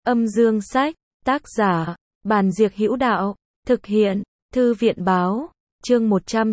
Âm dương sách, tác giả, Bàn Diệc Hữu Đạo, thực hiện, Thư viện báo, chương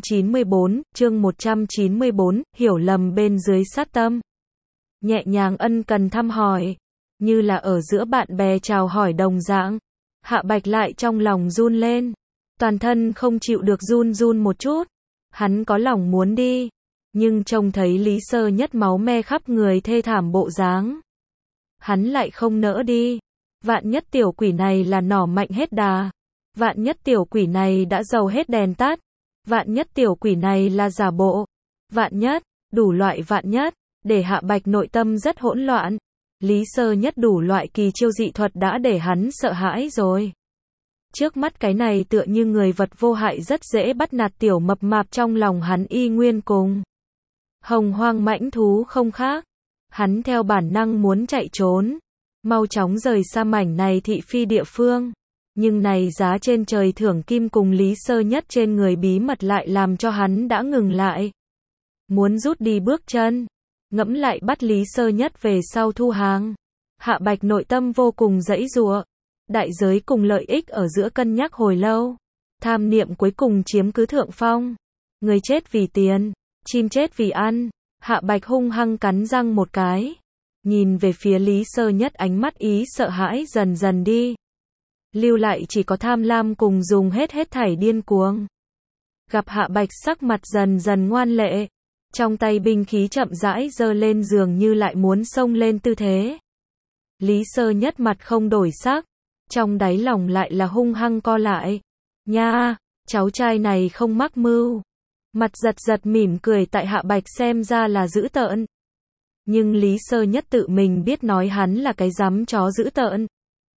194, hiểu lầm bên dưới sát tâm. Nhẹ nhàng ân cần thăm hỏi, như là ở giữa bạn bè chào hỏi đồng dạng. Hạ Bạch lại trong lòng run lên, toàn thân không chịu được run run một chút. Hắn có lòng muốn đi, nhưng trông thấy Lý Sơ Nhất máu me khắp người thê thảm bộ dáng, hắn lại không nỡ đi. Vạn nhất tiểu quỷ này là nỏ mạnh hết đà, vạn nhất tiểu quỷ này đã dầu hết đèn tắt, vạn nhất tiểu quỷ này là giả bộ, vạn nhất, đủ loại vạn nhất, để Hạ Bạch nội tâm rất hỗn loạn. Lý Sơ Nhất đủ loại kỳ chiêu dị thuật đã để hắn sợ hãi rồi. Trước mắt cái này tựa như người vật vô hại rất dễ bắt nạt tiểu mập mạp trong lòng hắn y nguyên cùng hồng hoang mãnh thú không khác. Hắn theo bản năng muốn chạy trốn, mau chóng rời xa mảnh này thị phi địa phương. Nhưng này giá trên trời thưởng kim cùng Lý Sơ Nhất trên người bí mật lại làm cho hắn đã ngừng lại. Muốn rút đi bước chân, ngẫm lại bắt Lý Sơ Nhất về sau thu hàng. Hạ Bạch nội tâm vô cùng giãy giụa. Đại giới cùng lợi ích ở giữa cân nhắc hồi lâu. Tham niệm cuối cùng chiếm cứ thượng phong. Người chết vì tiền, chim chết vì ăn. Hạ Bạch hung hăng cắn răng một cái, nhìn về phía Lý Sơ Nhất, ánh mắt ý sợ hãi dần dần đi. Lưu lại chỉ có tham lam cùng dùng hết thảy điên cuồng. Gặp Hạ Bạch sắc mặt dần dần ngoan lệ, trong tay binh khí chậm rãi giơ lên dường như lại muốn xông lên tư thế. Lý Sơ Nhất mặt không đổi sắc, trong đáy lòng lại là hung hăng co lại. Nha, cháu trai này không mắc mưu. Mặt giật mỉm cười tại Hạ Bạch xem ra là dữ tợn. Nhưng Lý Sơ Nhất tự mình biết nói hắn là cái dám chó dữ tợn.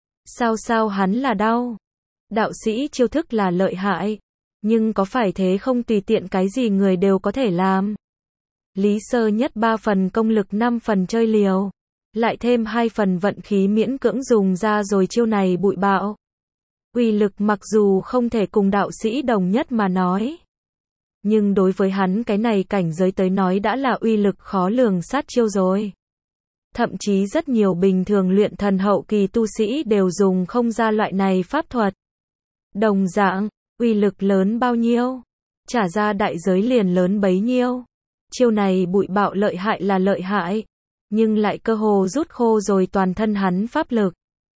Sao hắn là đau. Đạo sĩ chiêu thức là lợi hại, nhưng có phải thế không tùy tiện cái gì người đều có thể làm. Lý Sơ Nhất 3 phần công lực 5 phần chơi liều, lại thêm 2 phần vận khí miễn cưỡng dùng ra rồi chiêu này bụi bạo. Uy lực mặc dù không thể cùng đạo sĩ đồng nhất mà nói, nhưng đối với hắn cái này cảnh giới tới nói đã là uy lực khó lường sát chiêu rồi. Thậm chí rất nhiều bình thường luyện thần hậu kỳ tu sĩ đều dùng không ra loại này pháp thuật. Đồng dạng, uy lực lớn bao nhiêu, trả ra đại giới liền lớn bấy nhiêu. Chiêu này bụi bạo lợi hại là lợi hại, nhưng lại cơ hồ rút khô rồi toàn thân hắn pháp lực.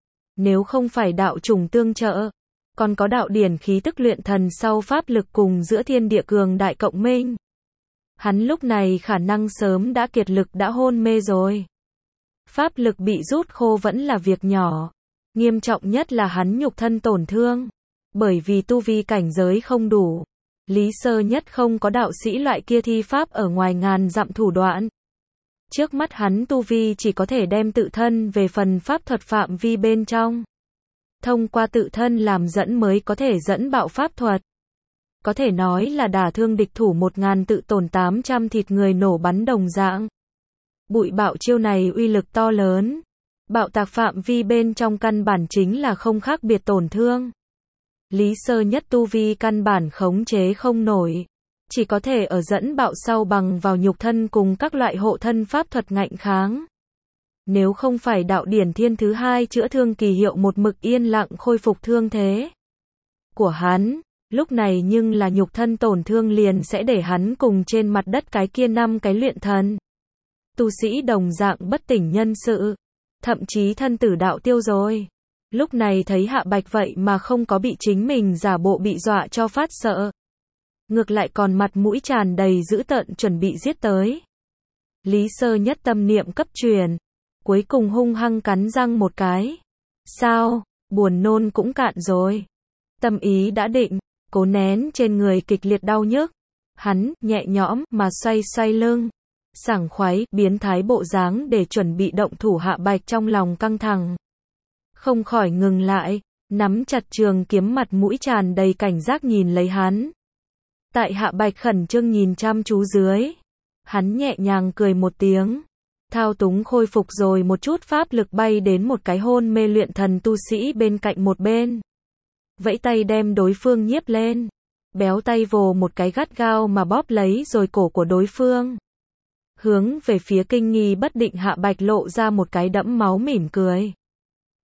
Nếu không phải đạo chủng tương trợ, còn có đạo điển khí tức luyện thần sau pháp lực cùng giữa thiên địa cường đại cộng minh, hắn lúc này khả năng sớm đã kiệt lực đã hôn mê rồi. Pháp lực bị rút khô vẫn là việc nhỏ, nghiêm trọng nhất là hắn nhục thân tổn thương. Bởi vì tu vi cảnh giới không đủ, Lý Sơ Nhất không có đạo sĩ loại kia thi pháp ở ngoài ngàn dặm thủ đoạn. Trước mắt hắn tu vi chỉ có thể đem tự thân về phần pháp thuật phạm vi bên trong, thông qua tự thân làm dẫn mới có thể dẫn bạo pháp thuật. Có thể nói là đả thương địch thủ 1000 tự tổn 800 thịt người nổ bắn đồng dạng. Bụi bạo chiêu này uy lực to lớn, bạo tạc phạm vi bên trong căn bản chính là không khác biệt tổn thương. Lý Sơ Nhất tu vi căn bản khống chế không nổi, chỉ có thể ở dẫn bạo sau bằng vào nhục thân cùng các loại hộ thân pháp thuật ngạnh kháng. Nếu không phải đạo điển thiên thứ 2 chữa thương kỳ hiệu một mực yên lặng khôi phục thương thế của hắn, lúc này nhưng là nhục thân tổn thương liền sẽ để hắn cùng trên mặt đất cái kia 5 cái luyện thần tu sĩ đồng dạng bất tỉnh nhân sự, thậm chí thân tử đạo tiêu rồi. Lúc này thấy Hạ Bạch vậy mà không có bị chính mình giả bộ bị dọa cho phát sợ, ngược lại còn mặt mũi tràn đầy dữ tợn chuẩn bị giết tới. Lý Sơ Nhất tâm niệm cấp truyền, cuối cùng hung hăng cắn răng một cái. Sao, buồn nôn cũng cạn rồi. Tâm ý đã định, cố nén trên người kịch liệt đau nhức. Hắn, nhẹ nhõm, mà xoay lưng. Sảng khoái, biến thái bộ dáng để chuẩn bị động thủ. Hạ Bạch trong lòng căng thẳng, không khỏi ngừng lại, nắm chặt trường kiếm, mặt mũi tràn đầy cảnh giác nhìn lấy hắn. Tại Hạ Bạch khẩn trương nhìn chăm chú dưới, hắn nhẹ nhàng cười một tiếng, thao túng khôi phục rồi một chút pháp lực bay đến một cái hôn mê luyện thần tu sĩ bên cạnh một bên. Vẫy tay đem đối phương nhiếp lên, béo tay vồ một cái gắt gao mà bóp lấy rồi cổ của đối phương. Hướng về phía kinh nghi bất định Hạ Bạch lộ ra một cái đẫm máu mỉm cười.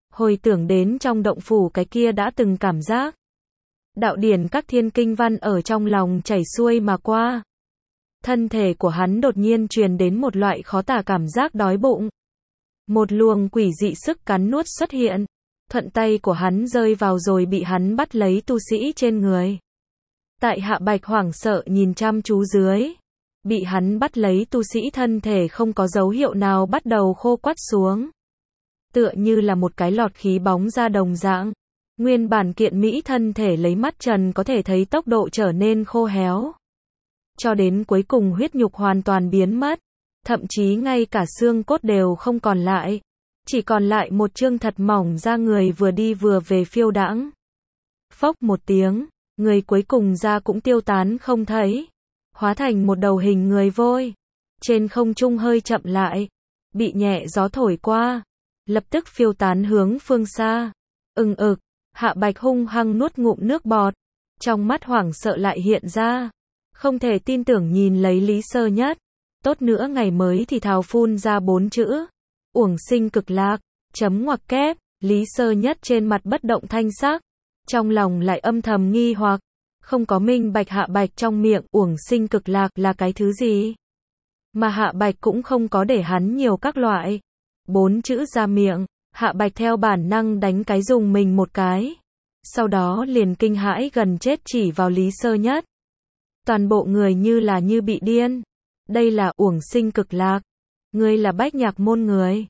Hồi tưởng đến trong động phủ cái kia đã từng cảm giác. Đạo điển các thiên kinh văn ở trong lòng chảy xuôi mà qua. Thân thể của hắn đột nhiên truyền đến một loại khó tả cảm giác đói bụng. Một luồng quỷ dị sức cắn nuốt xuất hiện. Thuận tay của hắn rơi vào rồi bị hắn bắt lấy tu sĩ trên người. Tại Hạ Bạch hoảng sợ nhìn chăm chú dưới. Bị hắn bắt lấy tu sĩ thân thể không có dấu hiệu nào bắt đầu khô quắt xuống. Tựa như là một cái lọt khí bóng ra đồng dạng. Nguyên bản kiện mỹ thân thể lấy mắt trần có thể thấy tốc độ trở nên khô héo. Cho đến cuối cùng huyết nhục hoàn toàn biến mất. Thậm chí ngay cả xương cốt đều không còn lại. Chỉ còn lại một chương thật mỏng da người vừa đi vừa về phiêu đãng. Phốc một tiếng, người cuối cùng da cũng tiêu tán không thấy. Hóa thành một đầu hình người vôi. Trên không trung hơi chậm lại. Bị nhẹ gió thổi qua. Lập tức phiêu tán hướng phương xa. Ực. Hạ Bạch hung hăng nuốt ngụm nước bọt. Trong mắt hoảng sợ lại hiện ra. Không thể tin tưởng nhìn lấy Lý Sơ Nhất. Tốt nữa ngày mới thì thào phun ra 4 chữ. Uổng sinh cực lạc. Chấm ngoặc kép. Lý Sơ Nhất trên mặt bất động thanh sắc. Trong lòng lại âm thầm nghi hoặc. Không có minh bạch Hạ Bạch trong miệng uổng sinh cực lạc là cái thứ gì. Mà Hạ Bạch cũng không có để hắn nhiều các loại. 4 chữ ra miệng. Hạ Bạch theo bản năng đánh cái dùng mình một cái. Sau đó liền kinh hãi gần chết chỉ vào Lý Sơ Nhất. Toàn bộ người như bị điên. Đây là uổng sinh cực lạc. Ngươi là Bách Nhạc môn người.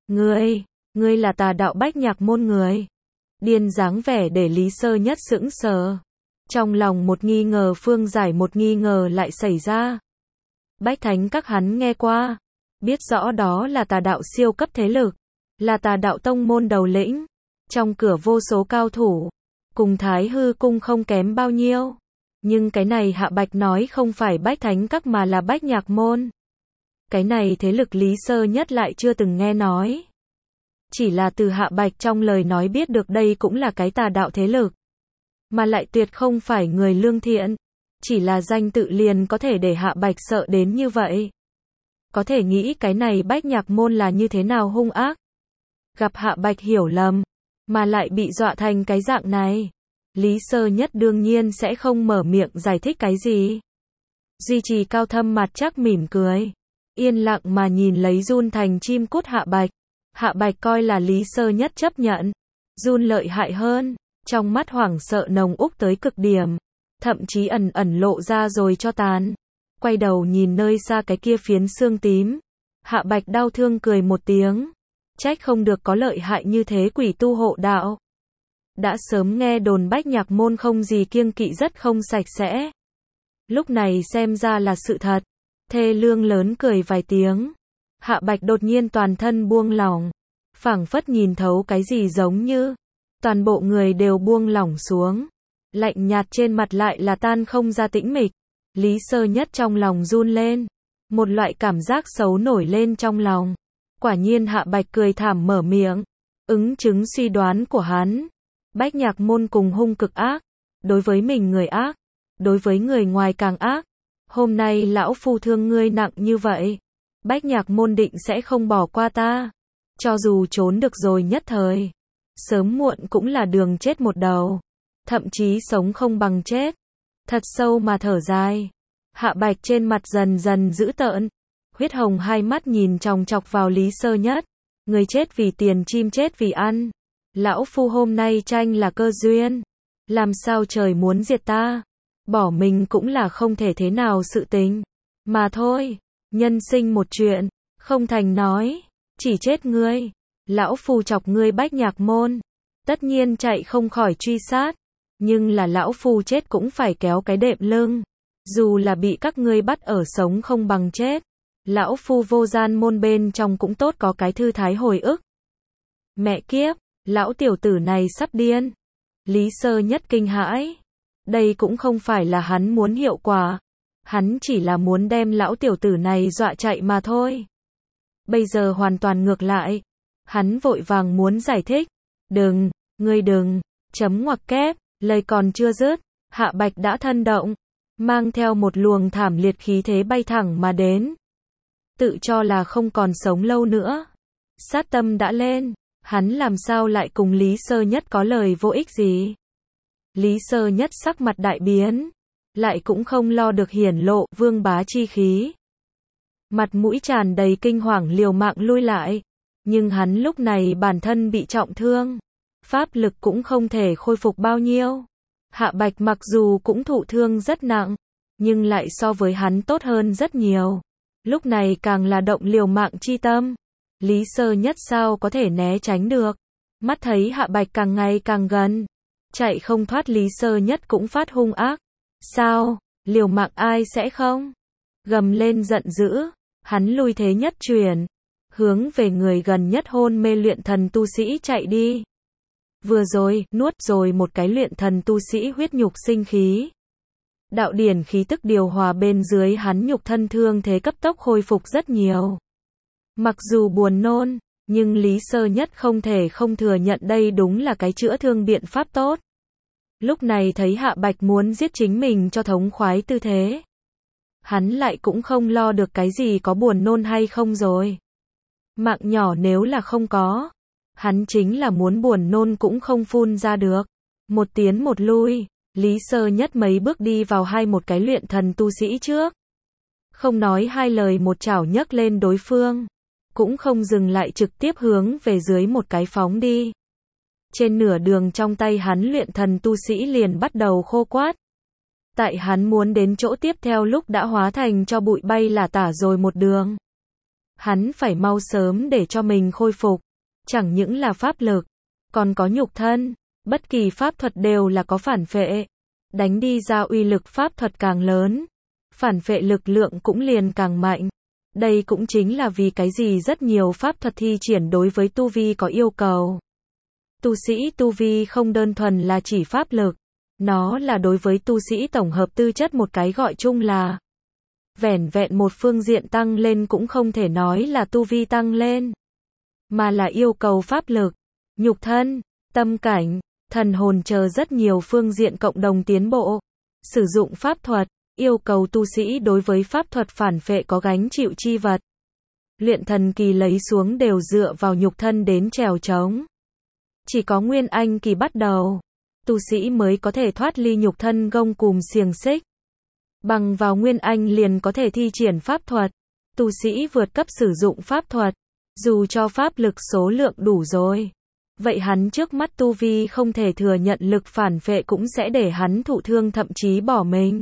Ngươi là Tà đạo Bách Nhạc môn người. Điên dáng vẻ để Lý Sơ Nhất sững sờ. Trong lòng một nghi ngờ phương giải một nghi ngờ lại xảy ra. Bách Thánh các hắn nghe qua. Biết rõ đó là tà đạo siêu cấp thế lực. Là Tà đạo tông môn đầu lĩnh. Trong cửa vô số cao thủ. Cùng Thái Hư cung không kém bao nhiêu. Nhưng cái này Hạ Bạch nói không phải Bách Thánh các mà là Bách Nhạc môn. Cái này thế lực Lý Sơ Nhất lại chưa từng nghe nói. Chỉ là từ Hạ Bạch trong lời nói biết được đây cũng là cái tà đạo thế lực. Mà lại tuyệt không phải người lương thiện. Chỉ là danh tự liền có thể để Hạ Bạch sợ đến như vậy. Có thể nghĩ cái này Bách Nhạc môn là như thế nào hung ác. Gặp Hạ Bạch hiểu lầm. Mà lại bị dọa thành cái dạng này. Lý Sơ Nhất đương nhiên sẽ không mở miệng giải thích cái gì. Duy trì cao thâm mặt chắc mỉm cười. Yên lặng mà nhìn lấy run thành chim cút Hạ Bạch. Hạ Bạch coi là Lý Sơ Nhất chấp nhận. Run lợi hại hơn. Trong mắt hoảng sợ nồng úc tới cực điểm. Thậm chí ẩn lộ ra rồi cho tàn. Quay đầu nhìn nơi xa cái kia phiến xương tím. Hạ Bạch đau thương cười một tiếng. Trách không được có lợi hại như thế quỷ tu hộ đạo. Đã sớm nghe đồn Bách Nhạc môn không gì kiêng kỵ rất không sạch sẽ. Lúc này xem ra là sự thật. Thê lương lớn cười vài tiếng. Hạ Bạch đột nhiên toàn thân buông lỏng. Phảng phất nhìn thấu cái gì giống như. Toàn bộ người đều buông lỏng xuống. Lạnh nhạt trên mặt lại là tan không ra tĩnh mịch. Lý Sơ Nhất trong lòng run lên. Một loại cảm giác xấu nổi lên trong lòng. Quả nhiên Hạ Bạch cười thảm mở miệng. Ứng chứng suy đoán của hắn. Bách Nhạc môn cùng hung cực ác. Đối với mình người ác. Đối với người ngoài càng ác. Hôm nay lão phu thương ngươi nặng như vậy. Bách Nhạc môn định sẽ không bỏ qua ta. Cho dù trốn được rồi nhất thời. Sớm muộn cũng là đường chết một đầu. Thậm chí sống không bằng chết. Thật sâu mà thở dài. Hạ Bạch trên mặt dần dần dữ tợn. Huyết hồng hai mắt nhìn chòng chọc vào Lý Sơ Nhất. Người chết vì tiền chim chết vì ăn. Lão phu hôm nay tranh là cơ duyên. Làm sao trời muốn diệt ta. Bỏ mình cũng là không thể thế nào sự tình. Mà thôi. Nhân sinh một chuyện. Không thành nói. Chỉ chết ngươi. Lão phu chọc ngươi Bách Nhạc môn. Tất nhiên chạy không khỏi truy sát. Nhưng là lão phu chết cũng phải kéo cái đệm lưng. Dù là bị các ngươi bắt ở sống không bằng chết. Lão phu vô gian môn bên trong cũng tốt có cái thư thái hồi ức. Mẹ kiếp, lão tiểu tử này sắp điên. Lý Sơ Nhất kinh hãi. Đây cũng không phải là hắn muốn hiệu quả. Hắn chỉ là muốn đem lão tiểu tử này dọa chạy mà thôi. Bây giờ hoàn toàn ngược lại. Hắn vội vàng muốn giải thích. Đừng, ngươi đừng, chấm ngoặc kép, lời còn chưa dứt. Hạ Bạch đã thân động. Mang theo một luồng thảm liệt khí thế bay thẳng mà đến. Tự cho là không còn sống lâu nữa. Sát tâm đã lên. Hắn làm sao lại cùng Lý Sơ Nhất có lời vô ích gì? Lý Sơ Nhất sắc mặt đại biến, lại cũng không lo được hiển lộ vương bá chi khí. Mặt mũi tràn đầy kinh hoàng liều mạng lui lại, nhưng hắn lúc này bản thân bị trọng thương, pháp lực cũng không thể khôi phục bao nhiêu. Hạ Bạch mặc dù cũng thụ thương rất nặng, nhưng lại so với hắn tốt hơn rất nhiều. Lúc này càng là động liều mạng chi tâm. Lý Sơ Nhất sao có thể né tránh được. Mắt thấy Hạ Bạch càng ngày càng gần, chạy không thoát, Lý Sơ Nhất cũng phát hung ác. Sao, liều mạng ai sẽ không? Gầm lên giận dữ, hắn lui thế nhất truyền, hướng về người gần nhất hôn mê luyện thần tu sĩ chạy đi. Vừa rồi, nuốt rồi một cái luyện thần tu sĩ huyết nhục sinh khí. Đạo điển khí tức điều hòa bên dưới hắn nhục thân thương thế cấp tốc khôi phục rất nhiều. Mặc dù buồn nôn, nhưng Lý Sơ Nhất không thể không thừa nhận đây đúng là cái chữa thương biện pháp tốt. Lúc này thấy Hạ Bạch muốn giết chính mình cho thống khoái tư thế, hắn lại cũng không lo được cái gì có buồn nôn hay không rồi. Mạng nhỏ nếu là không có, hắn chính là muốn buồn nôn cũng không phun ra được. Một tiến một lui, Lý Sơ Nhất mấy bước đi vào một cái luyện thần tu sĩ trước. Không nói hai lời một chảo nhấc lên đối phương, cũng không dừng lại trực tiếp hướng về dưới một cái phóng đi. Trên nửa đường trong tay hắn luyện thần tu sĩ liền bắt đầu khô quát. Tại hắn muốn đến chỗ tiếp theo lúc đã hóa thành cho bụi bay lả tả rồi một đường. Hắn phải mau sớm để cho mình khôi phục. Chẳng những là pháp lực, còn có nhục thân. Bất kỳ pháp thuật đều là có phản phệ. Đánh đi ra uy lực pháp thuật càng lớn, phản phệ lực lượng cũng liền càng mạnh. Đây cũng chính là vì cái gì rất nhiều pháp thuật thi triển đối với tu vi có yêu cầu. Tu sĩ tu vi không đơn thuần là chỉ pháp lực, nó là đối với tu sĩ tổng hợp tư chất một cái gọi chung là. Vẻn vẹn một phương diện tăng lên cũng không thể nói là tu vi tăng lên, mà là yêu cầu pháp lực, nhục thân, tâm cảnh, thần hồn chờ rất nhiều phương diện cộng đồng tiến bộ. Sử dụng pháp thuật, yêu cầu tu sĩ đối với pháp thuật phản phệ có gánh chịu chi vật. Luyện thần kỳ lấy xuống đều dựa vào nhục thân đến trèo trống. Chỉ có Nguyên Anh kỳ bắt đầu, tu sĩ mới có thể thoát ly nhục thân gông cùm xiềng xích. Bằng vào Nguyên Anh liền có thể thi triển pháp thuật. Tu sĩ vượt cấp sử dụng pháp thuật, dù cho pháp lực số lượng đủ rồi, vậy hắn trước mắt tu vi không thể thừa nhận lực phản phệ cũng sẽ để hắn thụ thương thậm chí bỏ mình.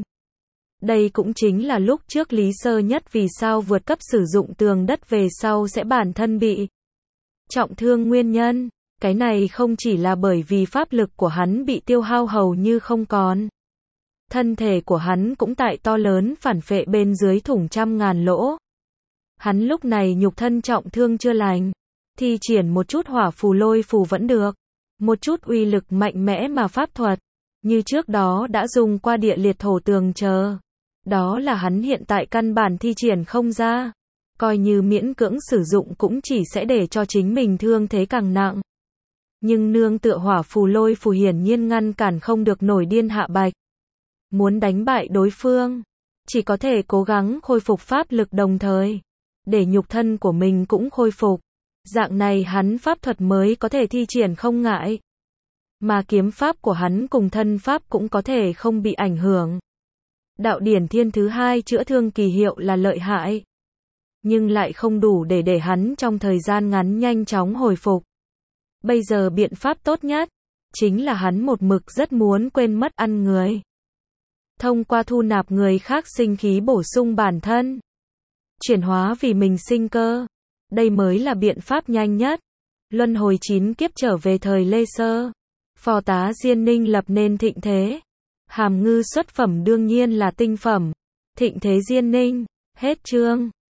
Đây cũng chính là lúc trước Lý Sơ Nhất vì sao vượt cấp sử dụng tường đất về sau sẽ bản thân bị trọng thương nguyên nhân. Cái này không chỉ là bởi vì pháp lực của hắn bị tiêu hao hầu như không còn. Thân thể của hắn cũng tại to lớn phản phệ bên dưới thủng trăm ngàn lỗ. Hắn lúc này nhục thân trọng thương chưa lành, thi triển một chút hỏa phù lôi phù vẫn được. Một chút uy lực mạnh mẽ mà pháp thuật, như trước đó đã dùng qua địa liệt thổ tường chờ. Đó là hắn hiện tại căn bản thi triển không ra. Coi như miễn cưỡng sử dụng cũng chỉ sẽ để cho chính mình thương thế càng nặng. Nhưng nương tựa hỏa phù lôi phù hiển nhiên ngăn cản không được nổi điên Hạ Bạch. Muốn đánh bại đối phương, chỉ có thể cố gắng khôi phục pháp lực đồng thời, để nhục thân của mình cũng khôi phục. Dạng này hắn pháp thuật mới có thể thi triển không ngại. Mà kiếm pháp của hắn cùng thân pháp cũng có thể không bị ảnh hưởng. Đạo điển thiên thứ hai chữa thương kỳ hiệu là lợi hại, nhưng lại không đủ để hắn trong thời gian ngắn nhanh chóng hồi phục. Bây giờ biện pháp tốt nhất, chính là hắn một mực rất muốn quên mất ăn người. Thông qua thu nạp người khác sinh khí bổ sung bản thân. Chuyển hóa vì mình sinh cơ. Đây mới là biện pháp nhanh nhất. Luân hồi 9 kiếp trở về thời Lê Sơ. Phò tá Diên Ninh lập nên thịnh thế. Hàm Ngư xuất phẩm đương nhiên là tinh phẩm. Thịnh thế Diên Ninh. Hết chương.